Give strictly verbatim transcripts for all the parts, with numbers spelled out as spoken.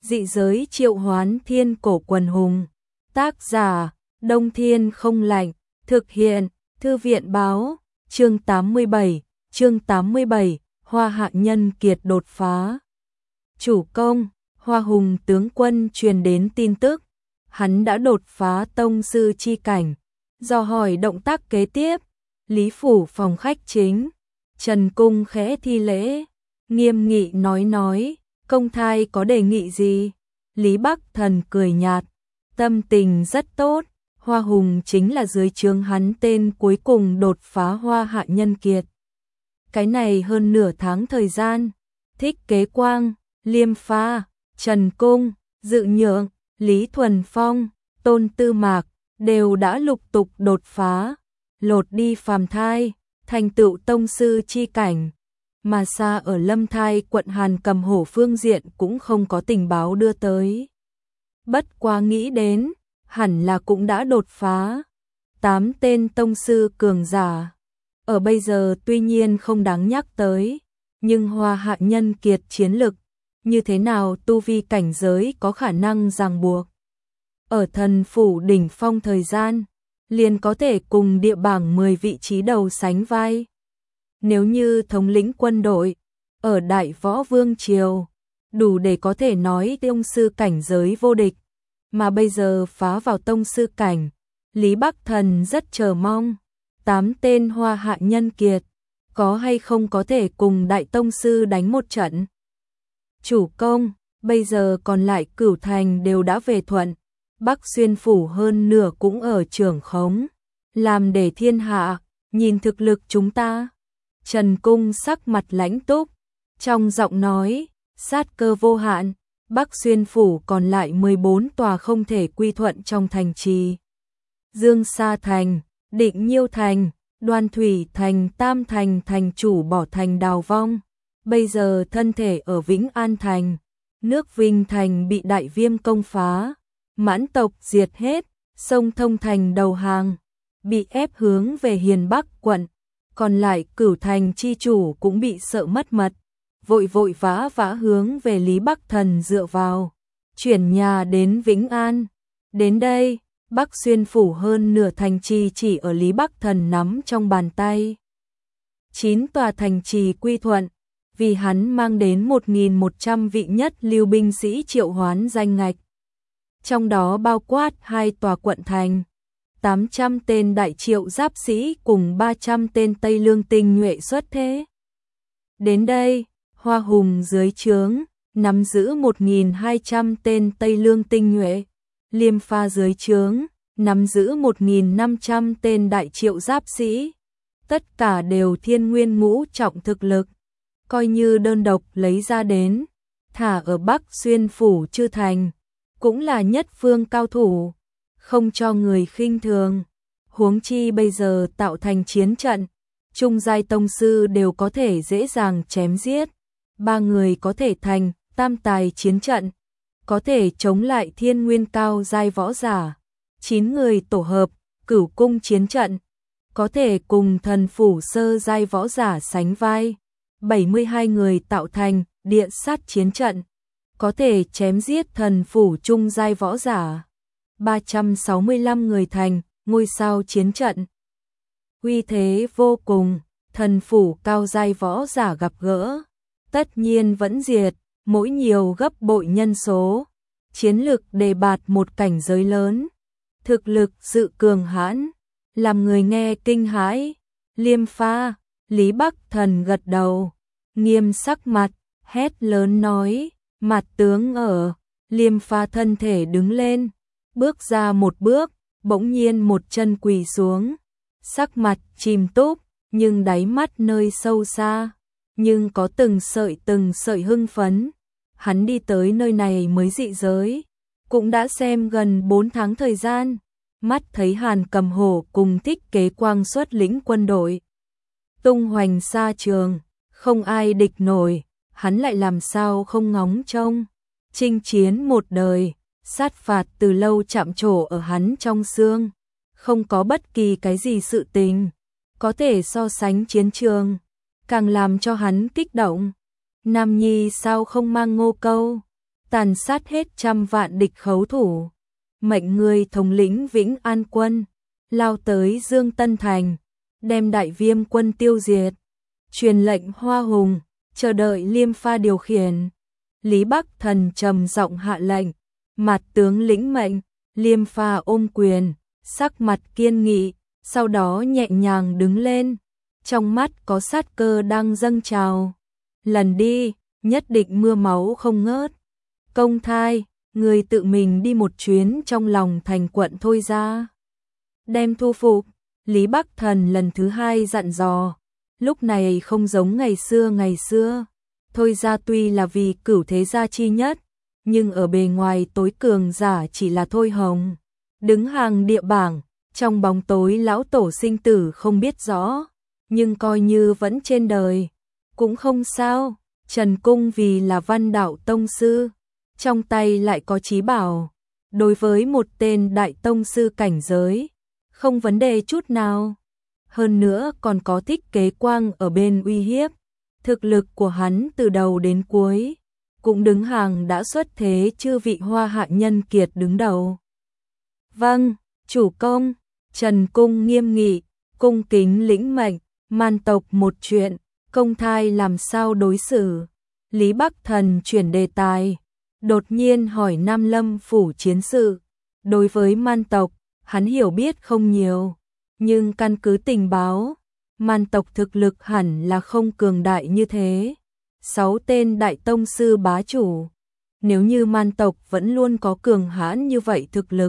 Dị giới triệu hoán thiên cổ quần hùng. Tác giả, Đông Thiên không lạnh. Thực hiện, Thư viện báo. Chương tám mươi bảy, chương tám mươi bảy, Hoa Hạ Nhân Kiệt đột phá. Chủ công, Hoa Hùng tướng quân truyền đến tin tức. Hắn đã đột phá tông sư chi cảnh. Dò hỏi động tác kế tiếp. Lý phủ phòng khách chính. Trần Cung khẽ thi lễ. Nghiêm nghị nói nói. Công thai có đề nghị gì? Lý Bắc Thần cười nhạt. Tâm tình rất tốt. Hoa Hùng chính là dưới trướng hắn tên cuối cùng đột phá Hoa Hạ Nhân Kiệt. Cái này hơn nửa tháng thời gian. Thích Kế Quang, Liêm Pha, Trần Cung, Dự Nhượng, Lý Thuần Phong, Tôn Tư Mạc đều đã lục tục đột phá, lột đi phàm thai, thành tựu tông sư chi cảnh. Mà xa ở Lâm Thai quận Hàn Cầm Hổ phương diện cũng không có tình báo đưa tới. Bất quá nghĩ đến, hẳn là cũng đã đột phá. Tám tên tông sư cường giả. Ở bây giờ tuy nhiên không đáng nhắc tới, nhưng Hoa Hạ Nhân Kiệt chiến lực, như thế nào tu vi cảnh giới có khả năng ràng buộc. Ở thần phủ đỉnh phong thời gian, liền có thể cùng địa bảng mười vị trí đầu sánh vai. Nếu như thống lĩnh quân đội, ở Đại Võ Vương Triều, đủ để có thể nói tông sư cảnh giới vô địch, mà bây giờ phá vào tông sư cảnh, Lý Bắc Thần rất chờ mong. Tám tên Hoa Hạ Nhân Kiệt, có hay không có thể cùng Đại Tông Sư đánh một trận? Chủ công, bây giờ còn lại Cửu Thành đều đã về thuận, Bắc Xuyên Phủ hơn nửa cũng ở trưởng khống, làm để thiên hạ, nhìn thực lực chúng ta. Trần Cung sắc mặt lãnh túc, trong giọng nói, sát cơ vô hạn, Bắc Xuyên Phủ còn lại mười bốn tòa không thể quy thuận trong thành trì. Dương Sa Thành, Định Nhiêu Thành, Đoan Thủy Thành, Tam Thành thành chủ bỏ thành đào vong, bây giờ thân thể ở Vĩnh An Thành, nước Vinh Thành bị Đại Viêm công phá, mãn tộc diệt hết, sông Thông Thành đầu hàng, bị ép hướng về Hiền Bắc quận, còn lại Cửu Thành chi chủ cũng bị sợ mất mật, vội vội vã vã hướng về Lý Bắc Thần dựa vào, chuyển nhà đến Vĩnh An. Đến đây, Bắc Xuyên Phủ hơn nửa thành trì chỉ ở Lý Bắc Thần nắm trong bàn tay. Chín tòa thành trì quy thuận, vì hắn mang đến một nghìn một trăm vị nhất lưu binh sĩ triệu hoán danh ngạch. Trong đó bao quát hai tòa quận thành, tám trăm tên đại triệu giáp sĩ cùng ba trăm tên Tây Lương tinh nhuệ xuất thế. Đến đây, Hoa Hùng dưới trướng, nắm giữ một nghìn hai trăm tên Tây Lương tinh nhuệ. Liêm Pha dưới trướng, nắm giữ một nghìn năm trăm tên đại triệu giáp sĩ. Tất cả đều thiên nguyên ngũ trọng thực lực. Coi như đơn độc lấy ra đến, thả ở Bắc Xuyên Phủ Chư Thành, cũng là nhất phương cao thủ, không cho người khinh thường. Huống chi bây giờ tạo thành chiến trận, trung giai tông sư đều có thể dễ dàng chém giết. Ba người có thể thành tam tài chiến trận, có thể chống lại thiên nguyên cao giai võ giả. Chín người tổ hợp, cửu cung chiến trận, có thể cùng thần phủ sơ giai võ giả sánh vai. bảy mươi hai người tạo thành địa sát chiến trận, có thể chém giết thần phủ trung giai võ giả. ba trăm sáu mươi lăm người thành ngôi sao chiến trận, uy thế vô cùng, thần phủ cao giai võ giả gặp gỡ, tất nhiên vẫn diệt, mỗi nhiều gấp bội nhân số. Chiến lực đề bạt một cảnh giới lớn, thực lực sự cường hãn, làm người nghe kinh hãi. Liêm Pha, Lý Bắc Thần gật đầu, nghiêm sắc mặt, hét lớn nói, mặt tướng ở. Liêm Pha thân thể đứng lên, bước ra một bước, bỗng nhiên một chân quỳ xuống, sắc mặt chìm túc, nhưng đáy mắt nơi sâu xa, nhưng có từng sợi từng sợi hưng phấn. Hắn đi tới nơi này mới dị giới, cũng đã xem gần bốn tháng thời gian, mắt thấy Hàn Cầm Hổ cùng Thích Kế Quang xuất lĩnh quân đội. Tung hoành xa trường, không ai địch nổi, hắn lại làm sao không ngóng trông. Chinh chiến một đời, sát phạt từ lâu chạm trổ ở hắn trong xương, không có bất kỳ cái gì sự tình có thể so sánh chiến trường, càng làm cho hắn kích động. Nam Nhi sao không mang ngô câu, tàn sát hết trăm vạn địch khấu thủ, mệnh người thống lĩnh Vĩnh An quân, lao tới Dương Tân Thành, đem Đại Viêm quân tiêu diệt, truyền lệnh Hoa Hùng, chờ đợi Liêm Pha điều khiển. Lý Bắc Thần trầm giọng hạ lệnh, mặt tướng lĩnh mệnh. Liêm Pha ôm quyền, sắc mặt kiên nghị, sau đó nhẹ nhàng đứng lên, trong mắt có sát cơ đang dâng trào. Lần đi, nhất định mưa máu không ngớt. Công Thai, người tự mình đi một chuyến trong lòng thành quận thôi ra. Đem thu phục, Lý Bắc Thần lần thứ hai dặn dò, lúc này không giống ngày xưa ngày xưa. Thôi ra tuy là vì cửu thế gia chi nhất, nhưng ở bề ngoài tối cường giả chỉ là Thôi Hồng. Đứng hàng địa bảng, trong bóng tối lão tổ sinh tử không biết rõ, nhưng coi như vẫn trên đời, cũng không sao. Trần Cung vì là Văn Đạo tông sư, trong tay lại có chí bảo, đối với một tên đại tông sư cảnh giới, không vấn đề chút nào. Hơn nữa còn có Thích Kế Quang ở bên uy hiếp, thực lực của hắn từ đầu đến cuối cũng đứng hàng đã xuất thế chư vị Hoa Hạ nhân kiệt đứng đầu. Vâng, chủ công. Trần Cung nghiêm nghị, cung kính lĩnh mệnh. Man tộc một chuyện, Công Thai làm sao đối xử? Lý Bắc Thần chuyển đề tài, đột nhiên hỏi Nam Lâm phủ chiến sự. Đối với man tộc, hắn hiểu biết không nhiều, nhưng căn cứ tình báo, man tộc thực lực hẳn là không cường đại như thế. Sáu tên đại tông sư bá chủ, nếu như man tộc vẫn luôn có cường hãn như vậy thực lực,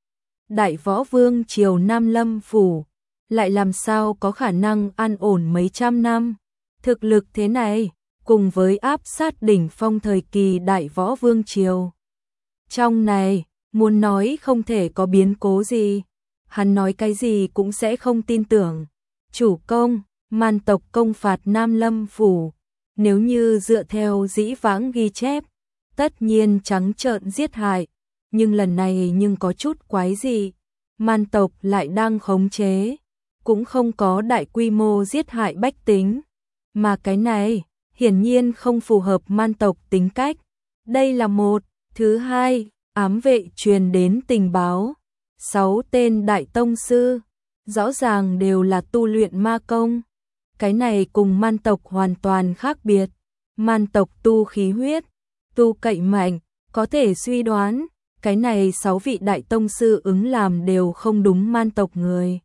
Đại Võ Vương triều Nam Lâm phủ lại làm sao có khả năng an ổn mấy trăm năm? Thực lực thế này, cùng với áp sát đỉnh phong thời kỳ Đại Võ Vương triều, trong này muốn nói không thể có biến cố gì, hắn nói cái gì cũng sẽ không tin tưởng. Chủ công, man tộc công phạt Nam Lâm phủ, nếu như dựa theo dĩ vãng ghi chép, tất nhiên trắng trợn giết hại, nhưng lần này nhưng có chút quái dị, man tộc lại đang khống chế, cũng không có đại quy mô giết hại bách tính, mà cái này hiển nhiên không phù hợp man tộc tính cách. Đây là một. Thứ hai, ám vệ truyền đến tình báo, sáu tên đại tông sư, rõ ràng đều là tu luyện ma công. Cái này cùng man tộc hoàn toàn khác biệt. Man tộc tu khí huyết, tu cậy mạnh, có thể suy đoán, cái này sáu vị đại tông sư ứng làm đều không đúng man tộc người.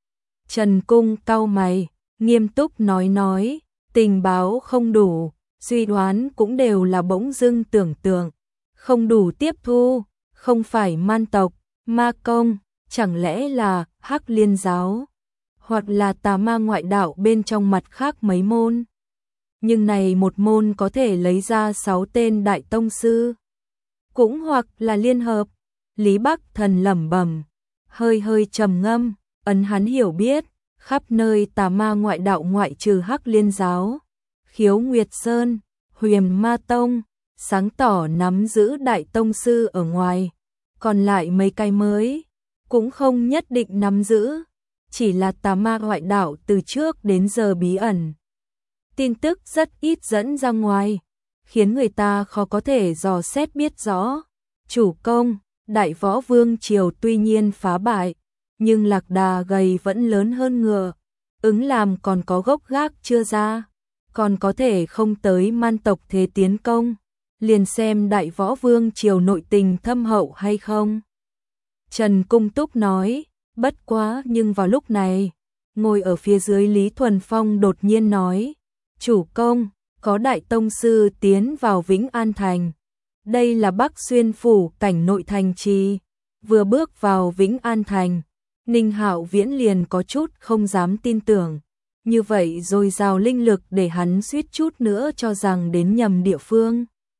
Trần Cung cau mày, nghiêm túc nói nói, tình báo không đủ, suy đoán cũng đều là bỗng dưng tưởng tượng, không đủ tiếp thu, không phải man tộc, ma công, chẳng lẽ là Hắc Liên giáo, hoặc là tà ma ngoại đạo bên trong mặt khác mấy môn. Nhưng này một môn có thể lấy ra sáu tên đại tông sư, cũng hoặc là liên hợp. Lý Bắc Thần lẩm bẩm, hơi hơi trầm ngâm, ấn hắn hiểu biết, khắp nơi tà ma ngoại đạo ngoại trừ Hắc Liên giáo, Khiếu Nguyệt Sơn, Huyền Ma Tông, sáng tỏ nắm giữ đại tông sư ở ngoài, còn lại mấy cái mới cũng không nhất định nắm giữ, chỉ là tà ma ngoại đạo từ trước đến giờ bí ẩn. Tin tức rất ít dẫn ra ngoài, khiến người ta khó có thể dò xét biết rõ. Chủ công, Đại Võ Vương triều tuy nhiên phá bại, nhưng lạc đà gầy vẫn lớn hơn ngựa, ứng làm còn có gốc gác chưa ra, còn có thể không tới man tộc thế tiến công, liền xem Đại Võ Vương triều nội tình thâm hậu hay không. Trần Cung Túc nói, bất quá nhưng vào lúc này, ngồi ở phía dưới Lý Thuần Phong đột nhiên nói, chủ công, có đại tông sư tiến vào Vĩnh An Thành. Đây là Bắc Xuyên phủ cảnh nội thành trì. Vừa bước vào Vĩnh An Thành, Ninh Hạo Viễn liền có chút không dám tin tưởng. Như vậy rồi dào linh lực để hắn suýt chút nữa cho rằng đến nhầm địa phương.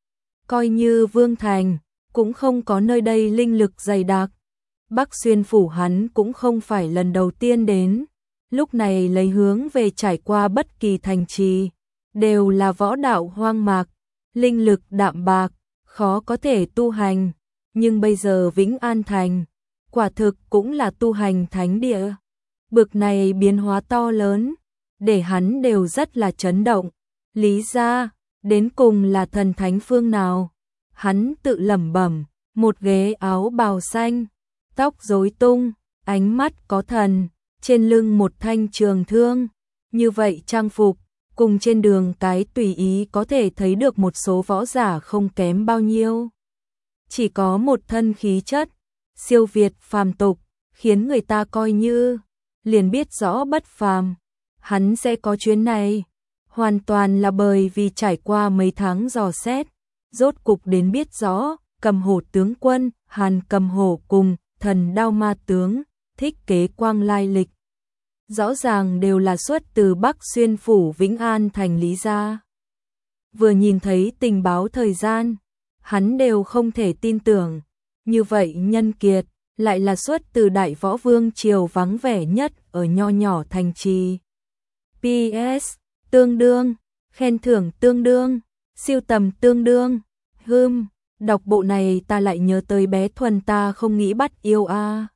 Coi như Vương Thành, cũng không có nơi đây linh lực dày đặc. Bắc Xuyên phủ hắn cũng không phải lần đầu tiên đến. Lúc này lấy hướng về trải qua bất kỳ thành trì, đều là võ đạo hoang mạc, linh lực đạm bạc, khó có thể tu hành. Nhưng bây giờ Vĩnh An Thành, quả thực cũng là tu hành thánh địa. Bực này biến hóa to lớn, để hắn đều rất là chấn động. Lý gia, đến cùng là thần thánh phương nào? Hắn tự lẩm bẩm, một ghế áo bào xanh, tóc rối tung, ánh mắt có thần, trên lưng một thanh trường thương. Như vậy trang phục, cùng trên đường cái tùy ý có thể thấy được một số võ giả không kém bao nhiêu. Chỉ có một thân khí chất, siêu việt phàm tục, khiến người ta coi như, liền biết rõ bất phàm. Hắn sẽ có chuyến này, hoàn toàn là bởi vì trải qua mấy tháng dò xét, rốt cục đến biết rõ, Cầm Hổ tướng quân, Hàn Cầm Hổ cùng Thần Đao Ma tướng, Thích Kế Quang lai lịch. Rõ ràng đều là xuất từ Bắc Xuyên phủ Vĩnh An thành Lý gia. Vừa nhìn thấy tình báo thời gian, hắn đều không thể tin tưởng, như vậy nhân kiệt lại là xuất từ Đại Võ Vương triều vắng vẻ nhất ở nho nhỏ thành trì. pê ét tương đương, khen thưởng tương đương, siêu tầm tương đương. Hừm, đọc bộ này ta lại nhớ tới bé Thuần ta không nghĩ bắt yêu a.